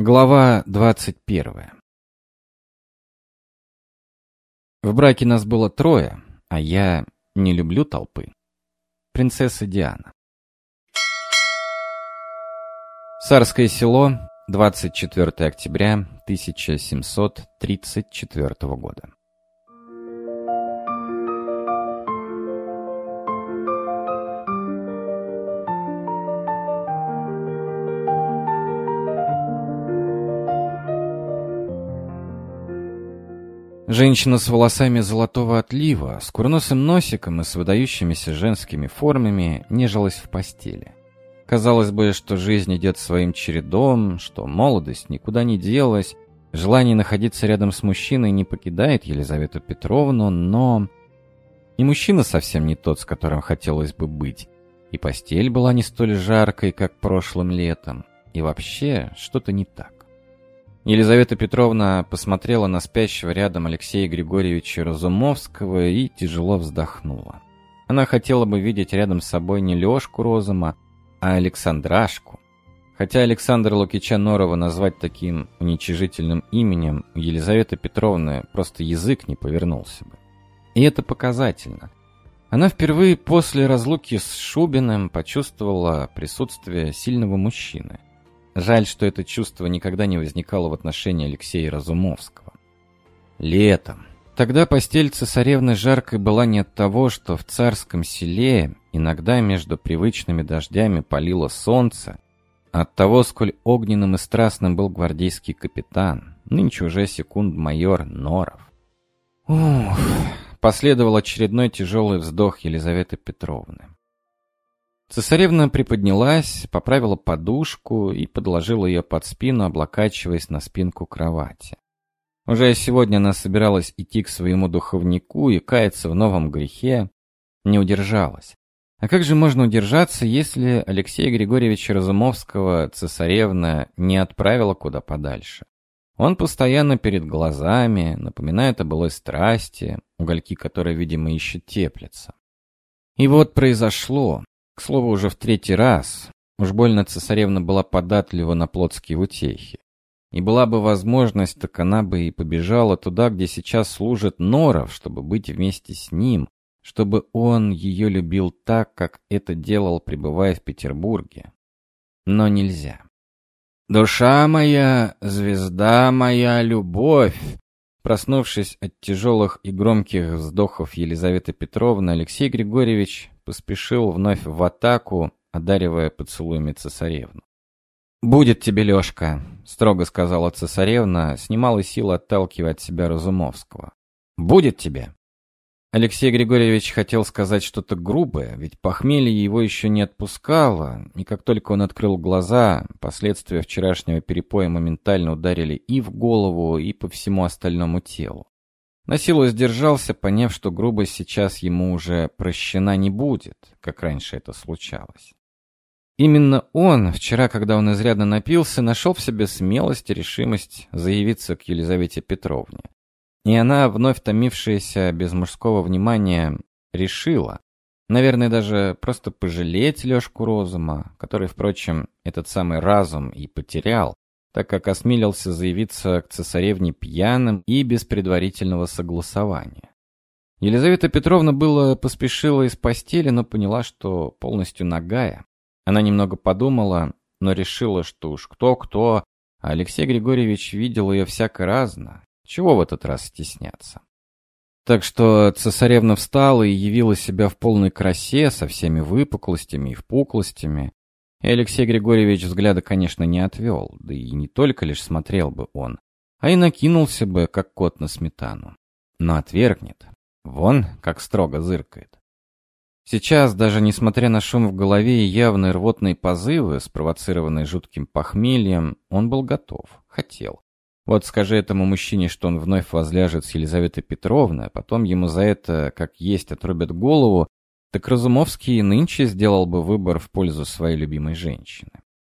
Глава 21. В браке нас было трое, а я не люблю толпы. Принцесса Диана. Царское село, 24 октября 1734 года. Женщина с волосами золотого отлива, с курносым носиком и с выдающимися женскими формами нежилась в постели. Казалось бы, что жизнь идет своим чередом, что молодость никуда не делась, желание находиться рядом с мужчиной не покидает Елизавету Петровну, но... И мужчина совсем не тот, с которым хотелось бы быть, и постель была не столь жаркой, как прошлым летом, и вообще что-то не так. Елизавета Петровна посмотрела на спящего рядом Алексея Григорьевича Разумовского и тяжело вздохнула. Она хотела бы видеть рядом с собой не Лёшку Розума, а Александрашку. Хотя Александра Лукича Норова назвать таким уничижительным именем у Елизаветы Петровны просто язык не повернулся бы. И это показательно. Она впервые после разлуки с Шубиным почувствовала присутствие сильного мужчины. Жаль, что это чувство никогда не возникало в отношении Алексея Разумовского. Летом. Тогда постель цесаревны жаркой была не от того, что в царском селе иногда между привычными дождями палило солнце, а от того, сколь огненным и страстным был гвардейский капитан, нынче уже секунд-майор Норов. Ух, последовал очередной тяжелый вздох Елизаветы Петровны. Цесаревна приподнялась, поправила подушку и подложила ее под спину, облокачиваясь на спинку кровати. Уже сегодня она собиралась идти к своему духовнику и каяться в новом грехе, не удержалась. А как же можно удержаться, если Алексея Григорьевича Разумовского цесаревна не отправила куда подальше? Он постоянно перед глазами, напоминает о былой страсти, угольки которой, видимо, еще теплятся. И вот произошло. К слову, уже в третий раз. Уж больно цесаревна была податлива на плотские утехи. И была бы возможность, так она бы и побежала туда, где сейчас служит Норов, чтобы быть вместе с ним, чтобы он ее любил так, как это делал, пребывая в Петербурге. Но нельзя. «Душа моя, звезда моя, любовь!» Проснувшись от тяжелых и громких вздохов Елизаветы Петровны, Алексей Григорьевич поспешил вновь в атаку, одаривая поцелуями цесаревну. «Будет тебе, Лёшка», — строго сказала цесаревна, с немалой силой отталкивая от себя Разумовского. «Будет тебе». Алексей Григорьевич хотел сказать что-то грубое, ведь похмелье его еще не отпускало, и как только он открыл глаза, последствия вчерашнего перепоя моментально ударили и в голову, и по всему остальному телу. Насилу сдержался, поняв, что грубость сейчас ему уже прощена не будет, как раньше это случалось. Именно он, вчера, когда он изрядно напился, нашел в себе смелость и решимость заявиться к Елизавете Петровне. И она, вновь томившаяся без мужского внимания, решила, наверное, даже просто пожалеть Лёшку Розума, который, впрочем, этот самый разум и потерял, так как осмелился заявиться к цесаревне пьяным и без предварительного согласования. Елизавета Петровна было поспешила из постели, но поняла, что полностью нагая. Она немного подумала, но решила, что уж кто-кто, а Алексей Григорьевич видел ее всяко разно. Чего в этот раз стесняться? Так что цесаревна встала и явила себя в полной красе, со всеми выпуклостями и впуклостями. И Алексей Григорьевич взгляда, конечно, не отвел, да и не только лишь смотрел бы он, а и накинулся бы, как кот на сметану. Но отвергнет. Вон, как строго зыркает. Сейчас, даже несмотря на шум в голове и явные рвотные позывы, спровоцированные жутким похмельем, он был готов, хотел. Вот скажи этому мужчине, что он вновь возляжет с Елизаветой Петровной, а потом ему за это, как есть, отрубят голову, так Разумовский и нынче сделал бы выбор в пользу своей любимой женщины.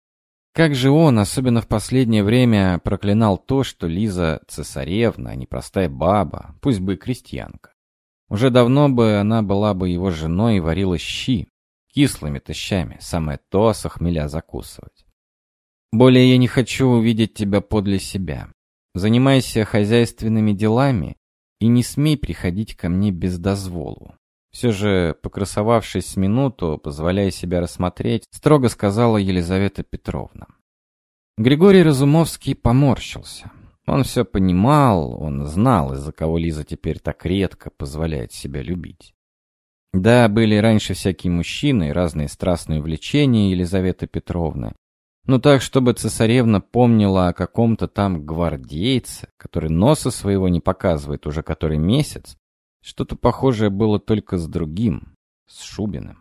Как же он, особенно в последнее время, проклинал то, что Лиза цесаревна, а не простая баба, пусть бы и крестьянка. Уже давно бы она была бы его женой и варила щи, кислыми-то щами, самое то со хмеля закусывать. Более я не хочу увидеть тебя подле себя. Занимайся хозяйственными делами и не смей приходить ко мне без дозволу. Все же, покрасовавшись с минуту, позволяя себя рассмотреть, строго сказала Елизавета Петровна. Григорий Разумовский поморщился. Он все понимал, он знал, из-за кого Лиза теперь так редко позволяет себя любить. Да, были раньше всякие мужчины и разные страстные увлечения Елизаветы Петровны, но так, чтобы цесаревна помнила о каком-то там гвардейце, который носа своего не показывает уже который месяц, что-то похожее было только с другим, с Шубиным.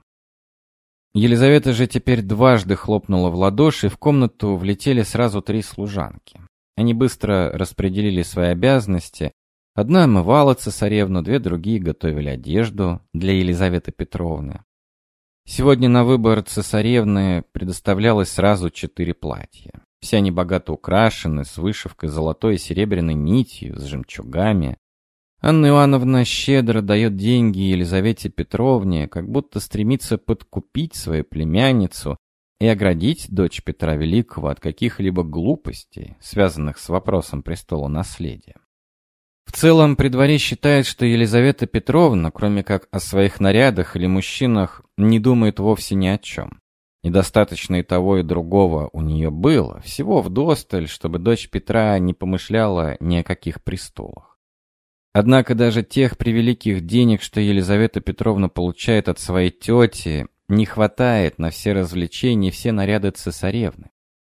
Елизавета же теперь дважды хлопнула в ладоши, и в комнату влетели сразу 3 служанки. Они быстро распределили свои обязанности. Одна омывала цесаревну, 2 другие готовили одежду для Елизаветы Петровны. Сегодня на выбор цесаревны предоставлялось сразу 4 платья. Все они богато украшены, с вышивкой золотой и серебряной нитью, с жемчугами. Анна Иоанновна щедро дает деньги Елизавете Петровне, как будто стремится подкупить свою племянницу и оградить дочь Петра Великого от каких-либо глупостей, связанных с вопросом престола наследия. В целом, при дворе считает, что Елизавета Петровна, кроме как о своих нарядах или мужчинах, не думает вовсе ни о чем. И достаточно и того, и другого у нее было, всего вдосталь, чтобы дочь Петра не помышляла ни о каких престолах. Однако даже тех превеликих денег, что Елизавета Петровна получает от своей тети, не хватает на все развлечения и все наряды цесаревны.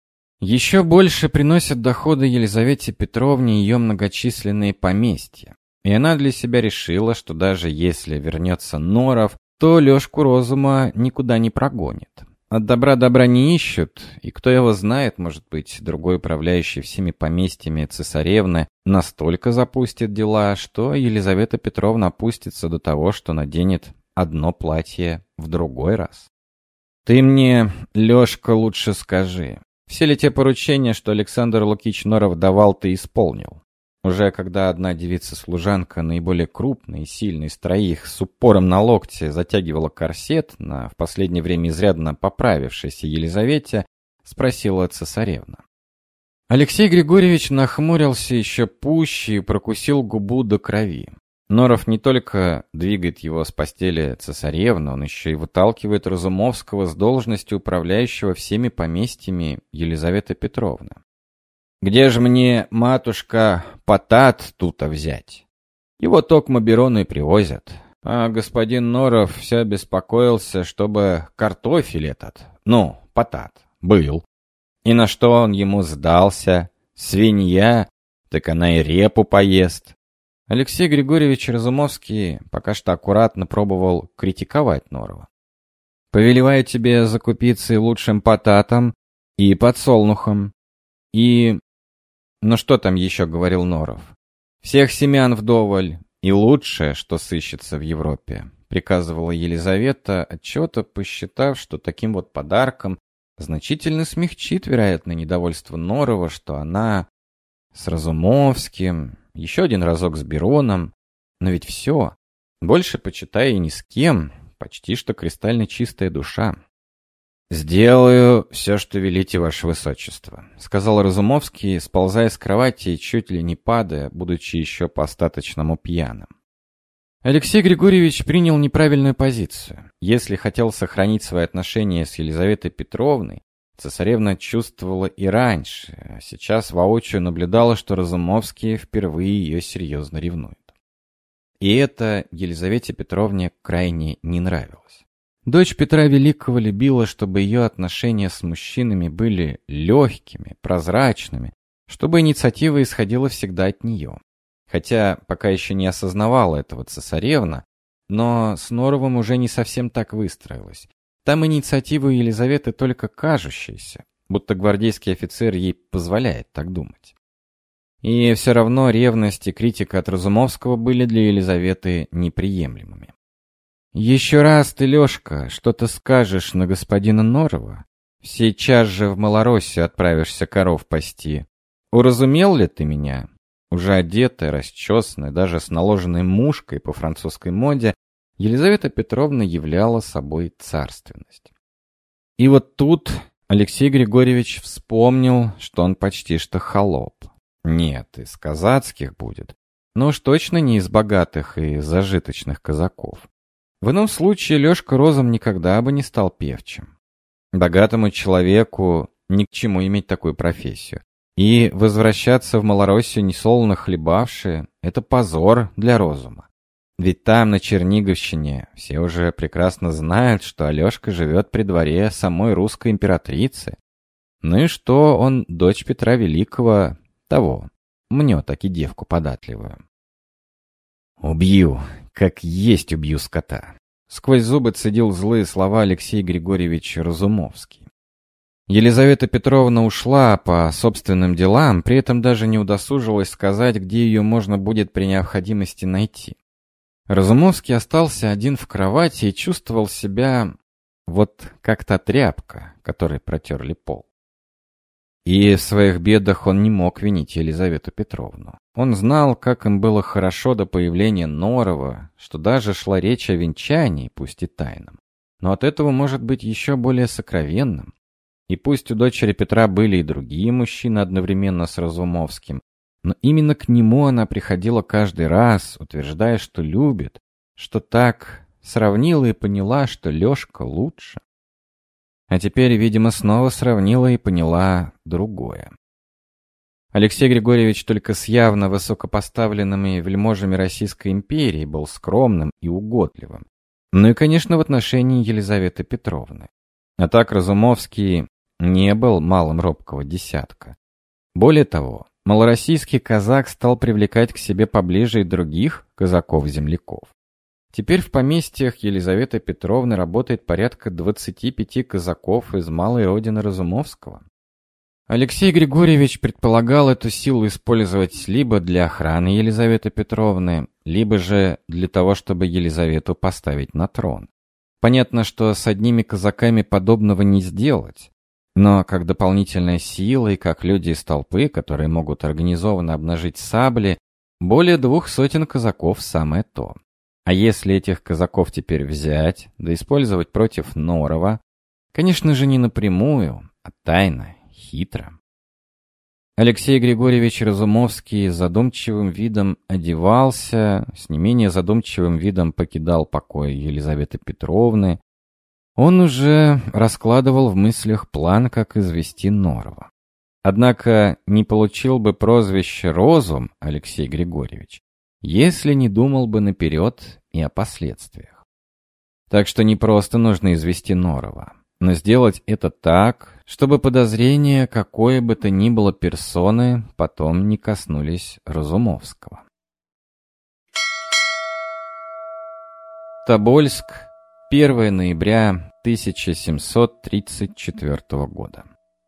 Еще больше приносят доходы Елизавете Петровне ее многочисленные поместья. И она для себя решила, что даже если вернется Норов, то Лешку Розума никуда не прогонит. От добра не ищут, и кто его знает, может быть, другой управляющий всеми поместьями цесаревны настолько запустит дела, что Елизавета Петровна опустится до того, что наденет одно платье в другой раз. Ты мне, Лешка, лучше скажи, все ли те поручения, что Александр Лукич Норов давал, ты исполнил? Уже когда одна девица-служанка, наиболее крупная и сильная из троих, с упором на локте затягивала корсет на в последнее время изрядно поправившейся Елизавете, спросила цесаревна. Алексей Григорьевич нахмурился еще пуще и прокусил губу до крови. Норов не только двигает его с постели цесаревны, он еще и выталкивает Разумовского с должности управляющего всеми поместьями Елизаветы Петровны. Где же мне, матушка, потат тута взять? Его токмо Берону и привозят. А господин Норов все беспокоился, чтобы картофель этот, потат, был. И на что он ему сдался? Свинья, так она и репу поест. Алексей Григорьевич Разумовский пока что аккуратно пробовал критиковать Норова. Повелеваю тебе закупиться и лучшим потатом, и подсолнухом, и... Ну что там еще говорил Норов? Всех семян вдоволь, и лучшее, что сыщется в Европе, приказывала Елизавета, отчего-то посчитав, что таким вот подарком значительно смягчит, вероятно, недовольство Норова, что она с Разумовским, еще один разок с Бероном, но ведь все, больше почитай и ни с кем, почти что кристально чистая душа. «Сделаю все, что велите, ваше высочество», — сказал Разумовский, сползая с кровати и чуть ли не падая, будучи еще по-остаточному пьяным. Алексей Григорьевич принял неправильную позицию. Если хотел сохранить свои отношения с Елизаветой Петровной, цесаревна чувствовала и раньше, а сейчас воочию наблюдала, что Разумовский впервые ее серьезно ревнует. И это Елизавете Петровне крайне не нравилось. Дочь Петра Великого любила, чтобы ее отношения с мужчинами были легкими, прозрачными, чтобы инициатива исходила всегда от нее. Хотя пока еще не осознавала этого цесаревна, но с Норовым уже не совсем так выстроилась. Там инициатива у Елизаветы только кажущаяся, будто гвардейский офицер ей позволяет так думать. И все равно ревность и критика от Разумовского были для Елизаветы неприемлемыми. «Еще раз ты, Лешка, что-то скажешь на господина Норова, сейчас же в Малороссию отправишься коров пасти. Уразумел ли ты меня?» Уже одетая, расчесанная, даже с наложенной мушкой по французской моде, Елизавета Петровна являла собой царственность. И вот тут Алексей Григорьевич вспомнил, что он почти что холоп. Нет, из казацких будет, но уж точно не из богатых и зажиточных казаков. В ином случае Лёшка Розум никогда бы не стал певчим. Богатому человеку ни к чему иметь такую профессию. И возвращаться в Малороссию несолоно хлебавшие — это позор для Розума. Ведь там, на Черниговщине, все уже прекрасно знают, что Алёшка живет при дворе самой русской императрицы. Ну и что он дочь Петра Великого, того, мнет таки девку податливую. «Убью, как есть убью скота», — сквозь зубы цедил злые слова Алексей Григорьевич Разумовский. Елизавета Петровна ушла по собственным делам, при этом даже не удосужилась сказать, где ее можно будет при необходимости найти. Разумовский остался один в кровати и чувствовал себя вот как та тряпка, которой протерли пол. И в своих бедах он не мог винить Елизавету Петровну. Он знал, как им было хорошо до появления Норова, что даже шла речь о венчании, пусть и тайном, но от этого может быть еще более сокровенным. И пусть у дочери Петра были и другие мужчины одновременно с Разумовским, но именно к нему она приходила каждый раз, утверждая, что любит, что так сравнила и поняла, что Лёшка лучше. А теперь, видимо, снова сравнила и поняла другое. Алексей Григорьевич только с явно высокопоставленными вельможами Российской империи был скромным и угодливым. Ну и, конечно, в отношении Елизаветы Петровны. А так Разумовский не был малым робкого десятка. Более того, малороссийский казак стал привлекать к себе поближе и других казаков-земляков. Теперь в поместьях Елизаветы Петровны работает порядка 25 казаков из малой родины Разумовского. Алексей Григорьевич предполагал эту силу использовать либо для охраны Елизаветы Петровны, либо же для того, чтобы Елизавету поставить на трон. Понятно, что с одними казаками подобного не сделать, но как дополнительная сила и как люди из толпы, которые могут организованно обнажить сабли, более 200 казаков самое то. А если этих казаков теперь взять, да использовать против Норова, конечно же не напрямую, а тайно, хитро. Алексей Григорьевич Разумовский с задумчивым видом одевался, с не менее задумчивым видом покидал покой Елизаветы Петровны. Он уже раскладывал в мыслях план, как извести Норова. Однако не получил бы прозвище «Розум» Алексей Григорьевич, если не думал бы наперед и о последствиях. Так что не просто нужно извести Норова, но сделать это так, чтобы подозрения какой бы то ни было персоны потом не коснулись Разумовского. Тобольск, 1 ноября 1734 года.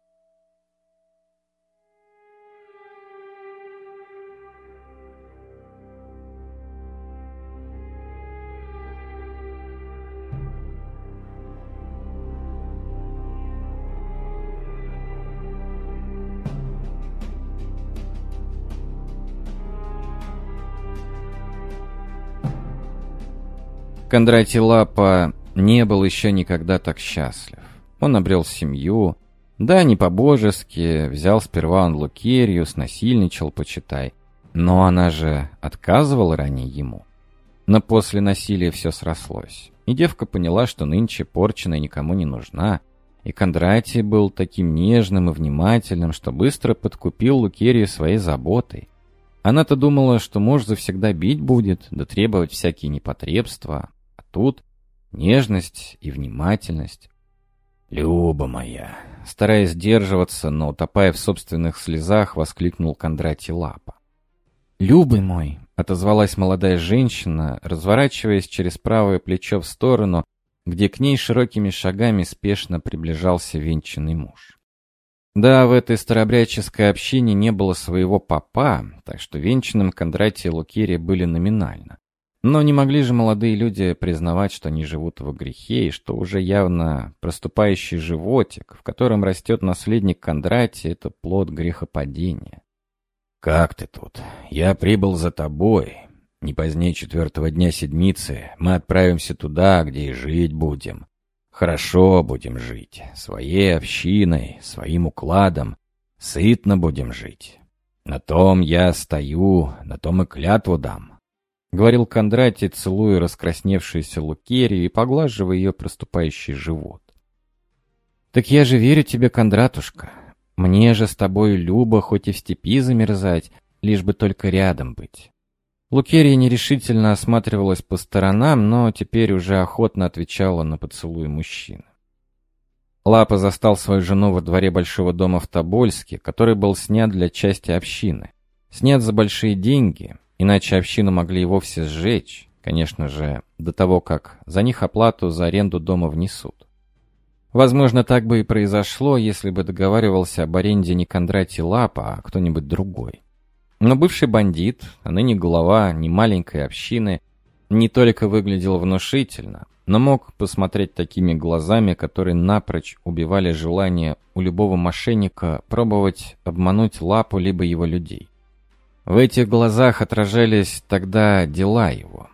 Кондратий Лапа не был еще никогда так счастлив. Он обрел семью, да, не по-божески, взял сперва он Лукерью, снасильничал, почитай, но она же отказывала ранее ему. Но после насилия все срослось, и девка поняла, что нынче порченая никому не нужна, и Кондратий был таким нежным и внимательным, что быстро подкупил Лукерью своей заботой. Она-то думала, что муж завсегда бить будет, да требовать всякие непотребства, а тут нежность и внимательность. «Люба моя!» Стараясь сдерживаться, но утопая в собственных слезах, воскликнул Кондратий Лапа. «Любый мой!» — отозвалась молодая женщина, разворачиваясь через правое плечо в сторону, где к ней широкими шагами спешно приближался венчанный муж. Да, в этой старообрядческой общине не было своего попа, так что венчанным Кондратий и Лукерья были номинально. Но не могли же молодые люди признавать, что они живут во грехе, и что уже явно проступающий животик, в котором растет наследник Кондратия, это плод грехопадения. «Как ты тут? Я прибыл за тобой. Не позднее 4-го дня седмицы мы отправимся туда, где и жить будем. Хорошо будем жить, своей общиной, своим укладом, сытно будем жить. На том я стою, на том и клятву дам», — говорил Кондратий, целуя раскрасневшуюся Лукерью и поглаживая ее проступающий живот. «Так я же верю тебе, Кондратушка. Мне же с тобой любо хоть и в степи замерзать, лишь бы только рядом быть». Лукерья нерешительно осматривалась по сторонам, но теперь уже охотно отвечала на поцелуй мужчины. Лапа застал свою жену во дворе большого дома в Тобольске, который был снят для части общины. Снят за большие деньги, иначе общину могли и вовсе сжечь, конечно же, до того, как за них оплату за аренду дома внесут. Возможно, так бы и произошло, если бы договаривался об аренде не Кондратий Лапа, а кто-нибудь другой. Но бывший бандит, а ныне глава немаленькой общины, не только выглядел внушительно, но мог посмотреть такими глазами, которые напрочь убивали желание у любого мошенника пробовать обмануть Лапу либо его людей. В этих глазах отражались тогда дела его.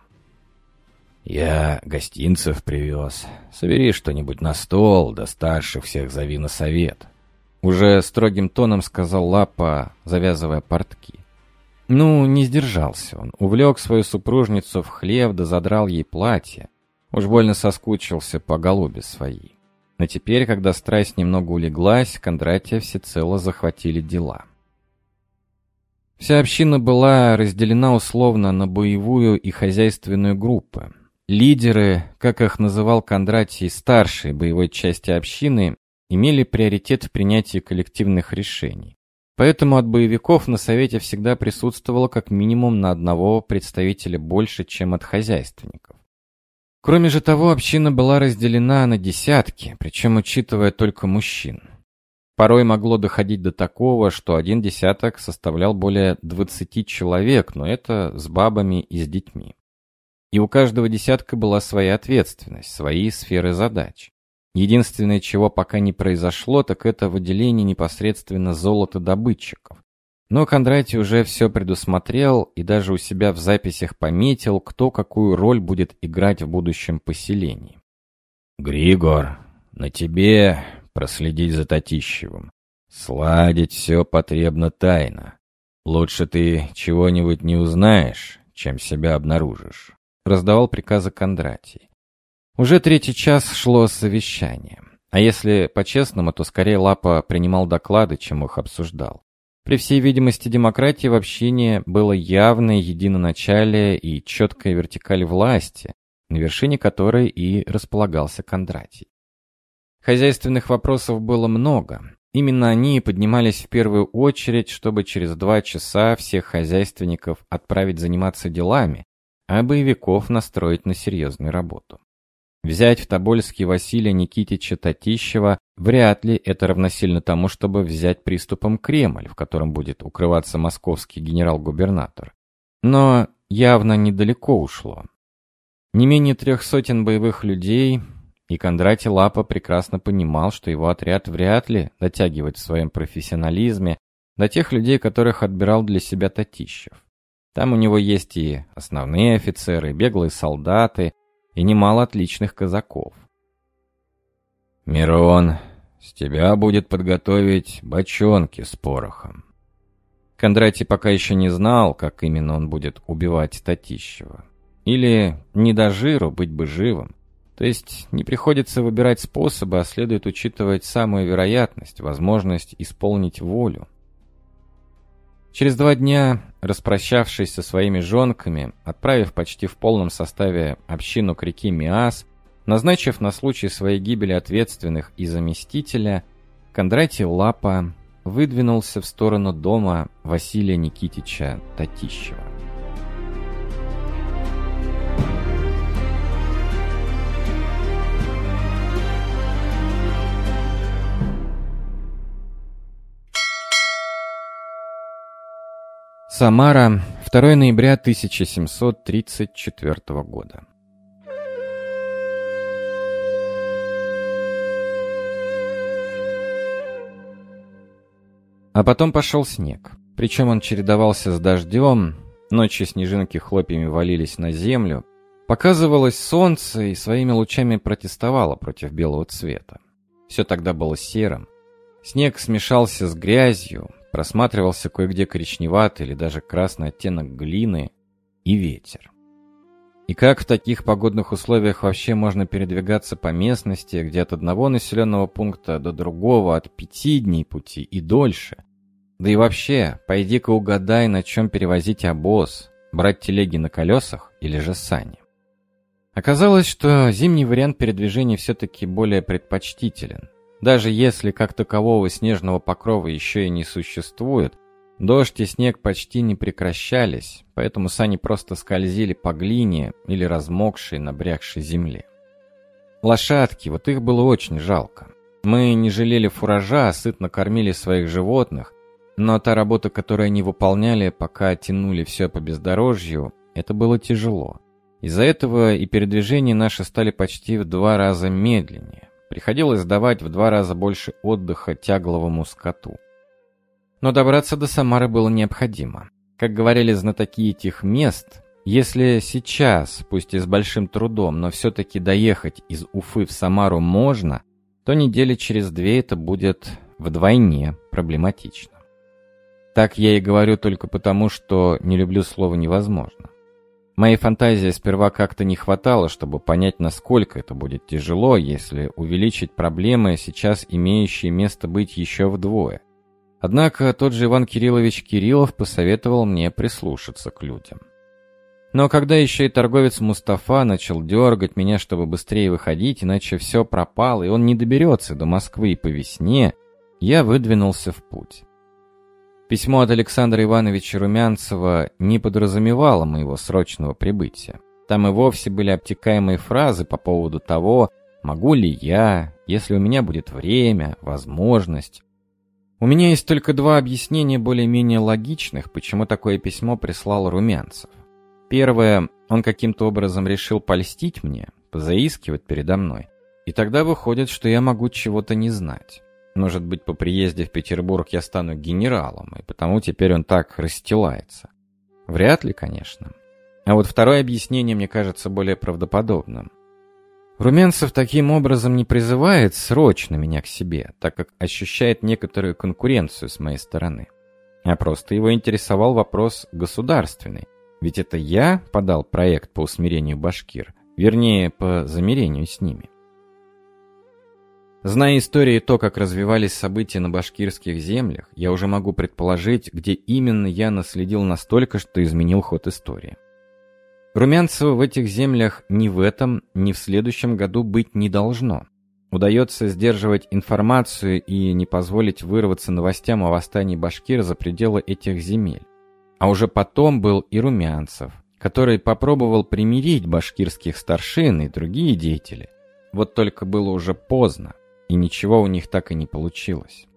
«Я гостинцев привез. Собери что-нибудь на стол, да старших всех зови на совет», — уже строгим тоном сказал Лапа, завязывая портки. Ну, не сдержался он, увлек свою супружницу в хлев да задрал ей платье. Уж больно соскучился по голубе своей. Но теперь, когда страсть немного улеглась, Кондратия всецело захватили дела. Вся община была разделена условно на боевую и хозяйственную группы. Лидеры, как их называл Кондратий, старшей боевой части общины, имели приоритет в принятии коллективных решений. Поэтому от боевиков на совете всегда присутствовало как минимум на одного представителя больше, чем от хозяйственников. Кроме же того, община была разделена на десятки, причем учитывая только мужчин. Порой могло доходить до такого, что один десяток составлял более 20 человек, но это с бабами и с детьми. И у каждого десятка была своя ответственность, свои сферы задач. Единственное, чего пока не произошло, так это выделение непосредственно золотодобытчиков. Но Кондратий уже все предусмотрел и даже у себя в записях пометил, кто какую роль будет играть в будущем поселении. «Григор, на тебе проследить за Татищевым. Сладить все потребно тайно. Лучше ты чего-нибудь не узнаешь, чем себя обнаружишь», — раздавал приказы Кондратий. Уже 3-й час шло совещание. А если по-честному, то скорее Лапа принимал доклады, чем их обсуждал. При всей видимости, демократии в общине было явное единоначалие и четкая вертикаль власти, на вершине которой и располагался Кондратий. Хозяйственных вопросов было много. Именно они поднимались в первую очередь, чтобы через 2 часа всех хозяйственников отправить заниматься делами, а боевиков настроить на серьезную работу. Взять в Тобольске Василия Никитича Татищева вряд ли это равносильно тому, чтобы взять приступом Кремль, в котором будет укрываться московский генерал-губернатор. Но явно недалеко ушло. Не менее 300 боевых людей, и Кондратий Лапа прекрасно понимал, что его отряд вряд ли дотягивает в своем профессионализме до тех людей, которых отбирал для себя Татищев. Там у него есть и основные офицеры, и беглые солдаты, и немало отличных казаков. «Мирон, с тебя будет подготовить бочонки с порохом». Кондратий пока еще не знал, как именно он будет убивать Татищева. Или не до жиру, быть бы живым. То есть не приходится выбирать способы, а следует учитывать самую вероятность, возможность исполнить волю. Через 2 дня, распрощавшись со своими жонками, отправив почти в полном составе общину к реке Миас, назначив на случай своей гибели ответственных и заместителя, Кондратий Лапа выдвинулся в сторону дома Василия Никитича Татищева. Самара, 2 ноября 1734 года. А потом пошел снег. Причем он чередовался с дождем, ночью снежинки хлопьями валились на землю, Показывалось солнце и своими лучами протестовало против белого цвета. Все тогда было серым. Снег смешался с грязью, просматривался кое-где коричневатый или даже красный оттенок глины и ветер. И как в таких погодных условиях вообще можно передвигаться по местности, где от одного населенного пункта до другого от 5 дней пути и дольше? Да и вообще, пойди-ка угадай, на чем перевозить обоз, брать телеги на колесах или же сани. Оказалось, что зимний вариант передвижения все-таки более предпочтителен. Даже если как такового снежного покрова еще и не существует, дождь и снег почти не прекращались, поэтому сани просто скользили по глине или размокшей, набрякшей земле. Лошадки, вот их было очень жалко. Мы не жалели фуража, сытно кормили своих животных, но та работа, которую они выполняли, пока тянули все по бездорожью, это было тяжело. Из-за этого и передвижения наши стали почти в 2 раза медленнее. Приходилось давать в 2 раза больше отдыха тягловому скоту. Но добраться до Самары было необходимо. Как говорили знатоки этих мест, если сейчас, пусть и с большим трудом, но все-таки доехать из Уфы в Самару можно, то недели через 2 это будет вдвойне проблематично. Так я и говорю только потому, что не люблю слово «невозможно». Моей фантазии сперва как-то не хватало, чтобы понять, насколько это будет тяжело, если увеличить проблемы, сейчас имеющие место быть еще вдвое. Однако тот же Иван Кириллович Кириллов посоветовал мне прислушаться к людям. Но когда еще и торговец Мустафа начал дергать меня, чтобы быстрее выходить, иначе все пропало, и он не доберется до Москвы и по весне, я выдвинулся в путь. Письмо от Александра Ивановича Румянцева не подразумевало моего срочного прибытия. Там и вовсе были обтекаемые фразы по поводу того, могу ли я, если у меня будет время, возможность. У меня есть только 2 объяснения более-менее логичных, почему такое письмо прислал Румянцев. Первое, он каким-то образом решил польстить мне, позаискивать передо мной. И тогда выходит, что я могу чего-то не знать. Может быть, по приезде в Петербург я стану генералом, и потому теперь он так расстилается. Вряд ли, конечно. А вот второе объяснение мне кажется более правдоподобным. Румянцев таким образом не призывает срочно меня к себе, так как ощущает некоторую конкуренцию с моей стороны. А просто его интересовал вопрос государственный. Ведь это я подал проект по усмирению башкир, вернее, по замирению с ними. Зная историю и то, как развивались события на башкирских землях, я уже могу предположить, где именно я наследил настолько, что изменил ход истории. Румянцева в этих землях ни в этом, ни в следующем году быть не должно. Удается сдерживать информацию и не позволить вырваться новостям о восстании башкир за пределы этих земель. А уже потом был и Румянцев, который попробовал примирить башкирских старшин и другие деятели. Вот только было уже поздно. И ничего у них так и не получилось.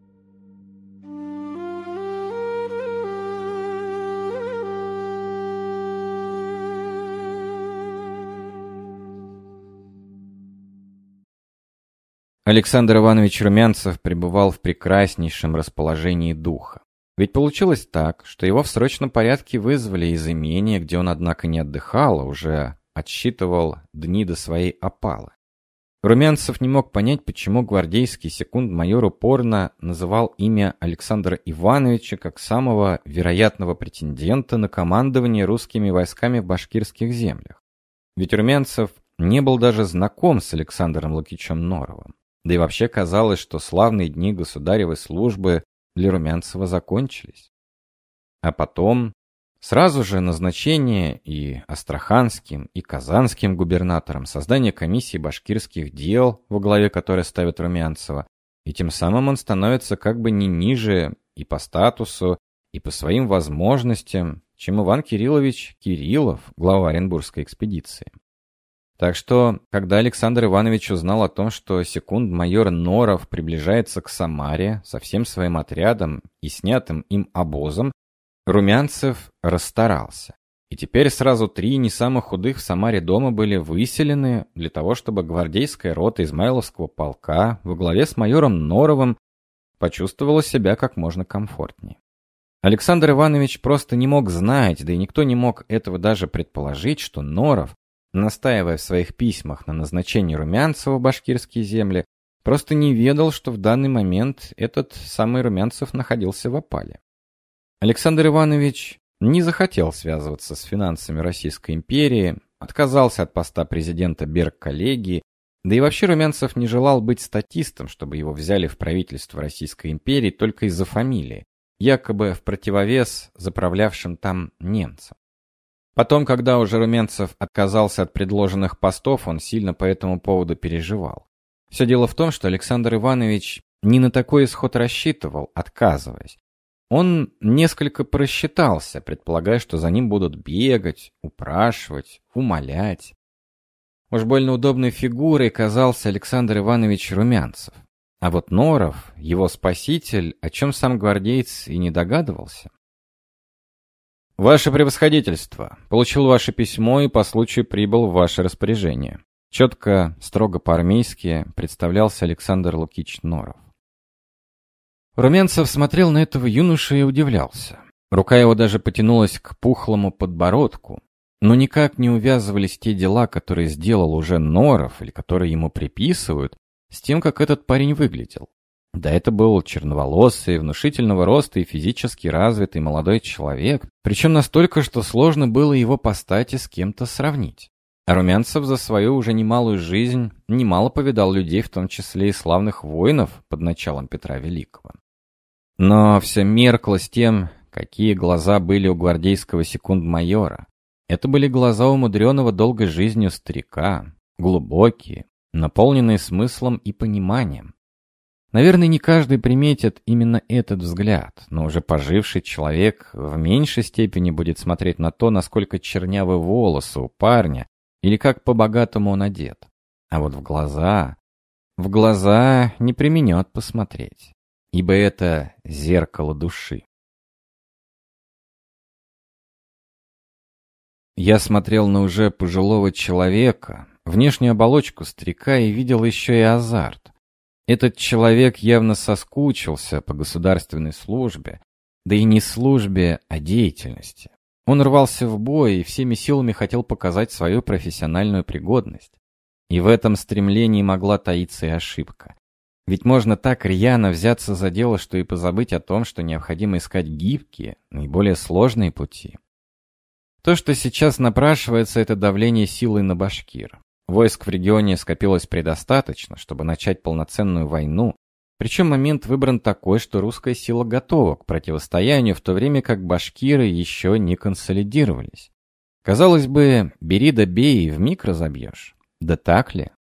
Александр Иванович Румянцев пребывал в прекраснейшем расположении духа. Ведь получилось так, что его в срочном порядке вызвали из имения, где он, однако, не отдыхал, а уже отсчитывал дни до своей опалы. Румянцев не мог понять, почему гвардейский секунд-майор упорно называл имя Александра Ивановича как самого вероятного претендента на командование русскими войсками в башкирских землях. Ведь Румянцев не был даже знаком с Александром Лукичем Норовым. Да и вообще казалось, что славные дни государевой службы для Румянцева закончились. А потом сразу же назначение и астраханским, и казанским губернаторам, создание комиссии башкирских дел, во главе которой ставят Румянцева, и тем самым он становится как бы не ниже и по статусу, и по своим возможностям, чем Иван Кириллович Кириллов, глава Оренбургской экспедиции. Так что, когда Александр Иванович узнал о том, что секунд-майор Норов приближается к Самаре со всем своим отрядом и снятым им обозом, Румянцев расстарался. И теперь сразу 3 не самых худых в Самаре дома были выселены для того, чтобы гвардейская рота Измайловского полка во главе с майором Норовым почувствовала себя как можно комфортнее. Александр Иванович просто не мог знать, да и никто не мог этого даже предположить, что Норов настаивая в своих письмах на назначении Румянцева в башкирские земли, просто не ведал, что в данный момент этот самый Румянцев находился в опале. Александр Иванович не захотел связываться с финансами Российской империи, отказался от поста президента Берг-коллегии, да и вообще Румянцев не желал быть статистом, чтобы его взяли в правительство Российской империи только из-за фамилии, якобы в противовес заправлявшим там немцам. Потом, когда уже Румянцев отказался от предложенных постов, он сильно по этому поводу переживал. Все дело в том, что Александр Иванович не на такой исход рассчитывал, отказываясь. Он несколько просчитался, предполагая, что за ним будут бегать, упрашивать, умолять. Уж больно удобной фигурой казался Александр Иванович Румянцев. А вот Норов, его спаситель, о чем сам гвардеец и не догадывался. «Ваше превосходительство, получил ваше письмо и по случаю прибыл в ваше распоряжение». Четко, строго по-армейски представлялся Александр Лукич Норов. Румянцев смотрел на этого юношу и удивлялся. Рука его даже потянулась к пухлому подбородку, но никак не увязывались те дела, которые сделал уже Норов или которые ему приписывают, с тем, как этот парень выглядел. Да, это был черноволосый, внушительного роста и физически развитый молодой человек, причем настолько, что сложно было его по стати с кем-то сравнить. А Румянцев за свою уже немалую жизнь немало повидал людей, в том числе и славных воинов под началом Петра Великого. Но все меркло с тем, какие глаза были у гвардейского секунд-майора. Это были глаза умудренного долгой жизнью старика, глубокие, наполненные смыслом и пониманием. Наверное, не каждый приметит именно этот взгляд, но уже поживший человек в меньшей степени будет смотреть на то, насколько чернявы волосы у парня или как по-богатому он одет. А вот в глаза не применет посмотреть, ибо это зеркало души. Я смотрел на уже пожилого человека, внешнюю оболочку старика и видел еще и азарт. Этот человек явно соскучился по государственной службе, да и не службе, а деятельности. Он рвался в бой и всеми силами хотел показать свою профессиональную пригодность. И в этом стремлении могла таиться и ошибка. Ведь можно так рьяно взяться за дело, что и позабыть о том, что необходимо искать гибкие, наиболее сложные пути. То, что сейчас напрашивается, это давление силой на башкир. Войск в регионе скопилось предостаточно, чтобы начать полноценную войну, причем момент выбран такой, что русская сила готова к противостоянию, в то время как башкиры еще не консолидировались. Казалось бы, бери да бей и вмиг разобьешь. Да так ли?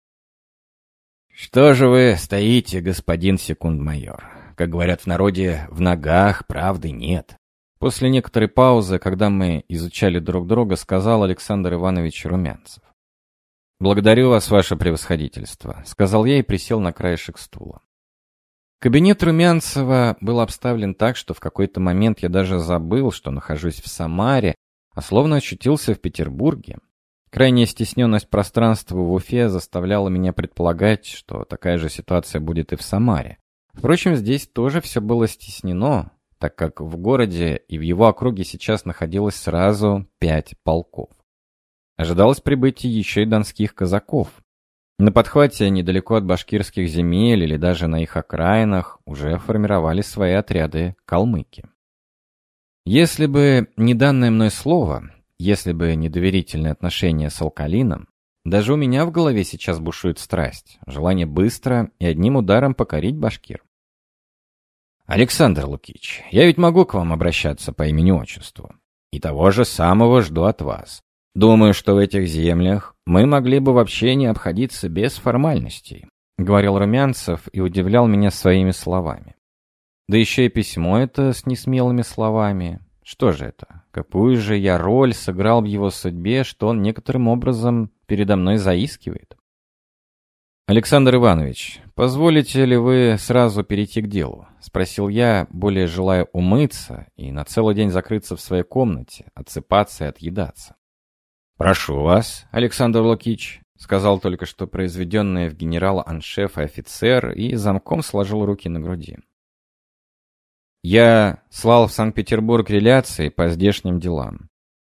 «Что же вы стоите, господин секунд-майор? Как говорят в народе, в ногах правды нет». После некоторой паузы, когда мы изучали друг друга, сказал Александр Иванович Румянцев. «Благодарю вас, ваше превосходительство», — сказал я и присел на краешек стула. Кабинет Румянцева был обставлен так, что в какой-то момент я даже забыл, что нахожусь в Самаре, а словно очутился в Петербурге. Крайняя стесненность пространства в Уфе заставляла меня предполагать, что такая же ситуация будет и в Самаре. Впрочем, здесь тоже все было стеснено, так как в городе и в его округе сейчас находилось сразу 5 полков. Ожидалось прибытие еще и донских казаков. На подхвате, недалеко от башкирских земель или даже на их окраинах, уже формировали свои отряды калмыки. Если бы не данное мной слово, если бы не доверительные отношения с Алкалином, даже у меня в голове сейчас бушует страсть, желание быстро и одним ударом покорить башкир. «Александр Лукич, я ведь могу к вам обращаться по имени-отчеству. И того же самого жду от вас. Думаю, что в этих землях мы могли бы вообще не обходиться без формальностей», — говорил Румянцев и удивлял меня своими словами. Да еще и письмо это с несмелыми словами. Что же это? Какую же я роль сыграл в его судьбе, что он некоторым образом передо мной заискивает? «Александр Иванович, позволите ли вы сразу перейти к делу?» — спросил я, более желая умыться и на целый день закрыться в своей комнате, отсыпаться и отъедаться. «Прошу вас, Александр Лукич», — сказал только что произведенный в генерала-аншефа офицер и замком сложил руки на груди. «Я слал в Санкт-Петербург реляции по здешним делам.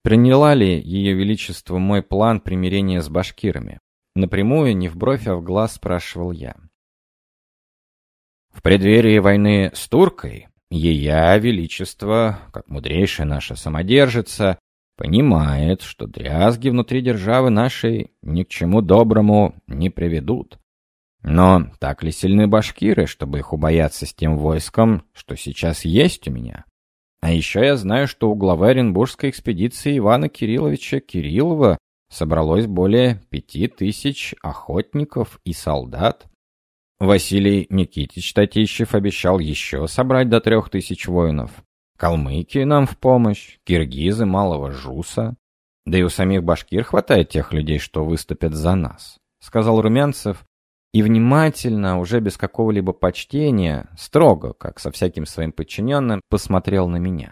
Приняла ли Ее Величество мой план примирения с башкирами? Напрямую, не в бровь, а в глаз спрашивал я. В преддверии войны с туркой Ея Величество, как мудрейшая наша самодержица, понимает, что дрязги внутри державы нашей ни к чему доброму не приведут. Но так ли сильны башкиры, чтобы их убояться с тем войском, что сейчас есть у меня? А еще я знаю, что у главы Оренбургской экспедиции Ивана Кирилловича Кириллова собралось более 5000 охотников и солдат. Василий Никитич Татищев обещал еще собрать до 3000 воинов. Калмыки нам в помощь, киргизы Малого Жуса. Да и у самих башкир хватает тех людей, что выступят за нас, сказал Румянцев, и внимательно, уже без какого-либо почтения, строго, как со всяким своим подчиненным, посмотрел на меня.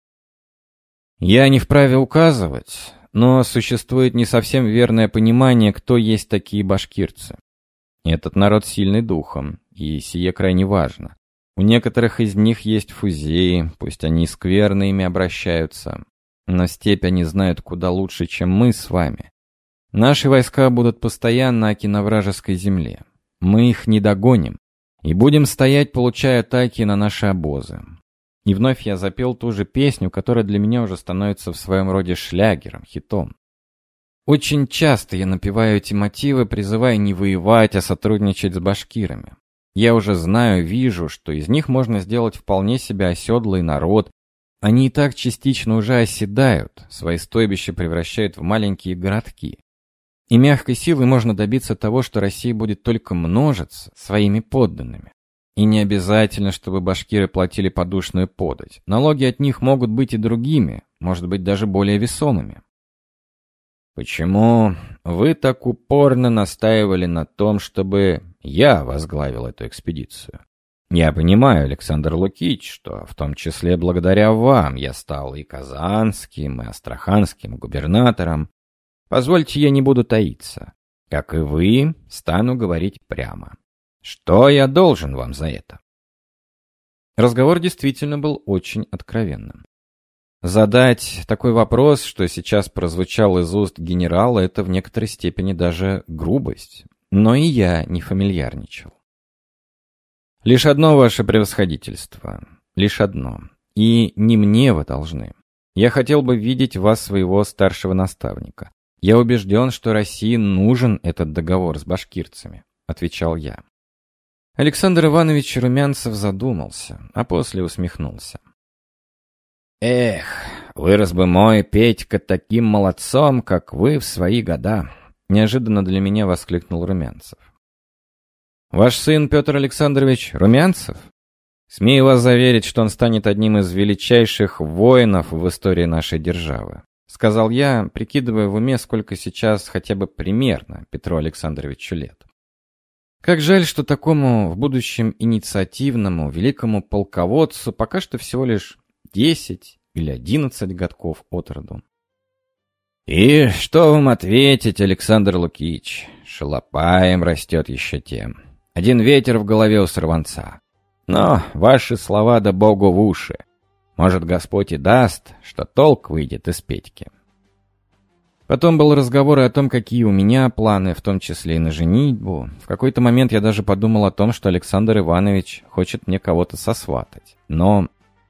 Я не вправе указывать, но существует не совсем верное понимание, кто есть такие башкирцы. Этот народ сильный духом, и сие крайне важно. У некоторых из них есть фузеи, пусть они скверно ими обращаются, но степь они знают куда лучше, чем мы с вами. Наши войска будут постоянно аки на вражеской земле. Мы их не догоним, и будем стоять, получая атаки на наши обозы. И вновь я запел ту же песню, которая для меня уже становится в своем роде шлягером, хитом. Очень часто я напеваю эти мотивы, призывая не воевать, а сотрудничать с башкирами. Я уже знаю, вижу, что из них можно сделать вполне себе оседлый народ. Они и так частично уже оседают, свои стойбища превращают в маленькие городки. И мягкой силой можно добиться того, что Россия будет только множиться своими подданными. И не обязательно, чтобы башкиры платили подушную подать. Налоги от них могут быть и другими, может быть, даже более весомыми. Почему вы так упорно настаивали на том, чтобы я возглавил эту экспедицию? Я понимаю, Александр Лукич, что в том числе благодаря вам я стал и казанским, и астраханским губернатором. Позвольте, я не буду таиться. Как и вы, стану говорить прямо. Что я должен вам за это? Разговор действительно был очень откровенным. Задать такой вопрос, что сейчас прозвучал из уст генерала, это в некоторой степени даже грубость. Но и я не фамильярничал. Лишь одно ваше превосходительство. Лишь одно. И не мне вы должны. Я хотел бы видеть вас своего старшего наставника. Я убежден, что России нужен этот договор с башкирцами, отвечал я. Александр Иванович Румянцев задумался, а после усмехнулся. «Эх, вырос бы мой Петька таким молодцом, как вы в свои года!» Неожиданно для меня воскликнул Румянцев. «Ваш сын Петр Александрович Румянцев? Смею вас заверить, что он станет одним из величайших воинов в истории нашей державы», сказал я, прикидывая в уме, сколько сейчас хотя бы примерно Петру Александровичу лет. Как жаль, что такому в будущем инициативному великому полководцу пока что всего лишь 10 или 11 годков от роду. «И что вам ответить, Александр Лукич? Шалопаем растет еще тем. Один ветер в голове у сорванца. Но ваши слова да Богу в уши. Может, Господь и даст, что толк выйдет из Петьки». Потом был разговор и о том, какие у меня планы, в том числе и на женитьбу. В какой-то момент я даже подумал о том, что Александр Иванович хочет мне кого-то сосватать. Но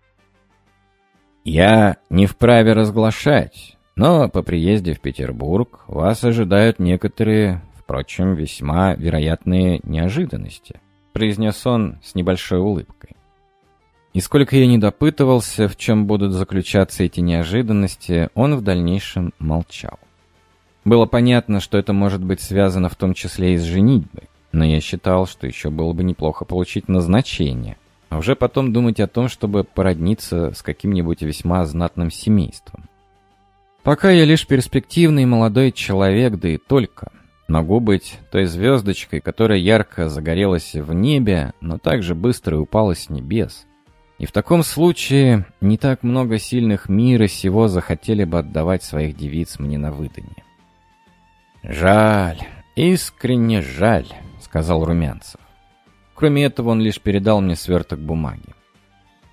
я не вправе разглашать, но по приезде в Петербург вас ожидают некоторые, впрочем, весьма вероятные неожиданности, произнес он с небольшой улыбкой. И сколько я не допытывался, в чем будут заключаться эти неожиданности, он в дальнейшем молчал. Было понятно, что это может быть связано в том числе и с женитьбой, но я считал, что еще было бы неплохо получить назначение, а уже потом думать о том, чтобы породниться с каким-нибудь весьма знатным семейством. Пока я лишь перспективный молодой человек, да и только. Могу быть той звездочкой, которая ярко загорелась в небе, но также быстро и упала с небес. И в таком случае не так много сильных мира сего захотели бы отдавать своих девиц мне на выданье. «Жаль, искренне жаль», — сказал Румянцев. Кроме этого, он лишь передал мне сверток бумаги.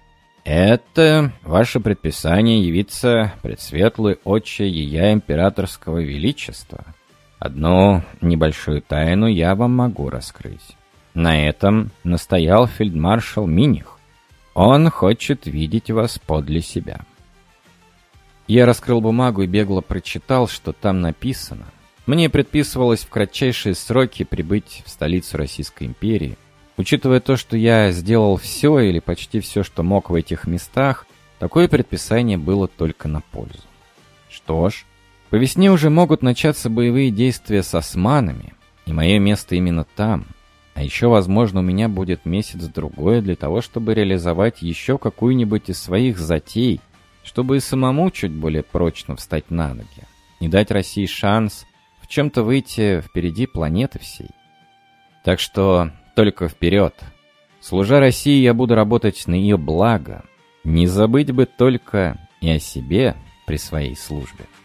Это ваше предписание явиться пред светлые очи ея императорского величества. Одну небольшую тайну я вам могу раскрыть. На этом настоял фельдмаршал Миних. Он хочет видеть вас подле себя. Я раскрыл бумагу и бегло прочитал, что там написано. Мне предписывалось в кратчайшие сроки прибыть в столицу Российской империи. Учитывая то, что я сделал все или почти все, что мог в этих местах, такое предписание было только на пользу. Что ж, по весне уже могут начаться боевые действия с османами, и мое место именно там. А еще, возможно, у меня будет месяц-другой для того, чтобы реализовать еще какую-нибудь из своих затей, чтобы и самому чуть более прочно встать на ноги, не дать России шанс в чем-то выйти впереди планеты всей. Так что только вперед. Служа России, я буду работать на ее благо. Не забыть бы только и о себе при своей службе.